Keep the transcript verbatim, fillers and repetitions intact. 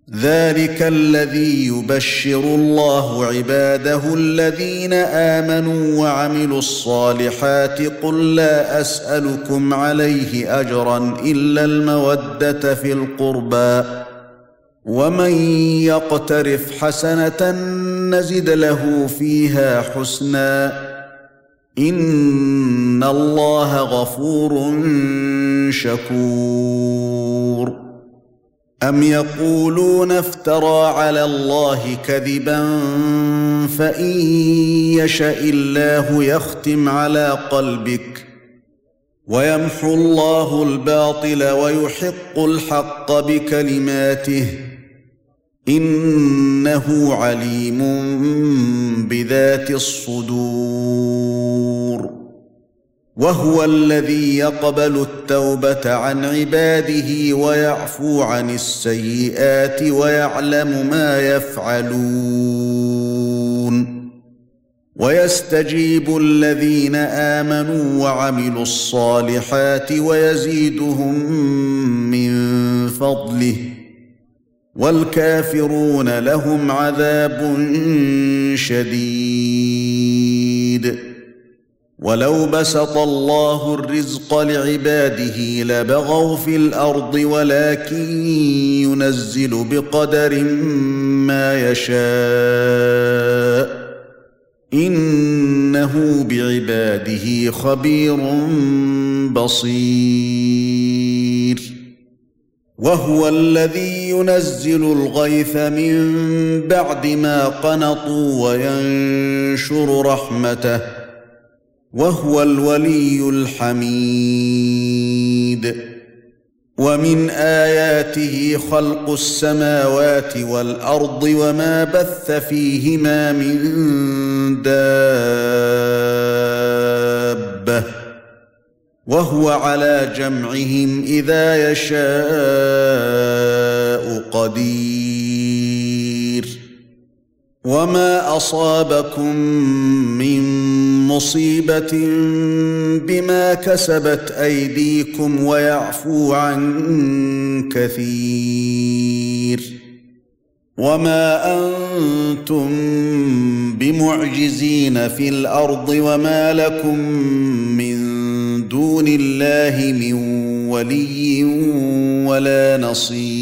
ذلك الذي يبشر الله عباده الذين آمنوا وعملوا الصالحات قل لا أسألكم عليه أجرا إلا المودة في القربى ومن يقترف حسنة نزد له فيها حسنا إن الله غفور شكور أم يقولون افترى على الله كذبا فإن يشأ الله يختم على قلبك ويمحو الله الباطل ويحق الحق بكلماته إنه عليم بذات الصدور وهو الذي يقبل التوبة عن عباده ويعفو عن السيئات ويعلم ما يفعلون ويستجيب الذين آمنوا وعملوا الصالحات ويزيدهم من فضله والكافرون لهم عذاب شديد ولو بسط الله الرزق لعباده لبغوا في الأرض ولكن ينزل بقدر ما يشاء إنه بعباده خبير بصير وهو الذي ينزل الغيث من بعد ما قنطوا وينشر رحمته وهو الولي الحميد ومن آياته خلق السماوات والأرض وما بث فيهما من دابة وهو على جمعهم إذا يشاء قدير وما أصابكم من مصيبة بما كسبت أيديكم ويعفو عن كثير وما أنتم بمعجزين في الأرض وما لكم من دون الله من ولي ولا نصير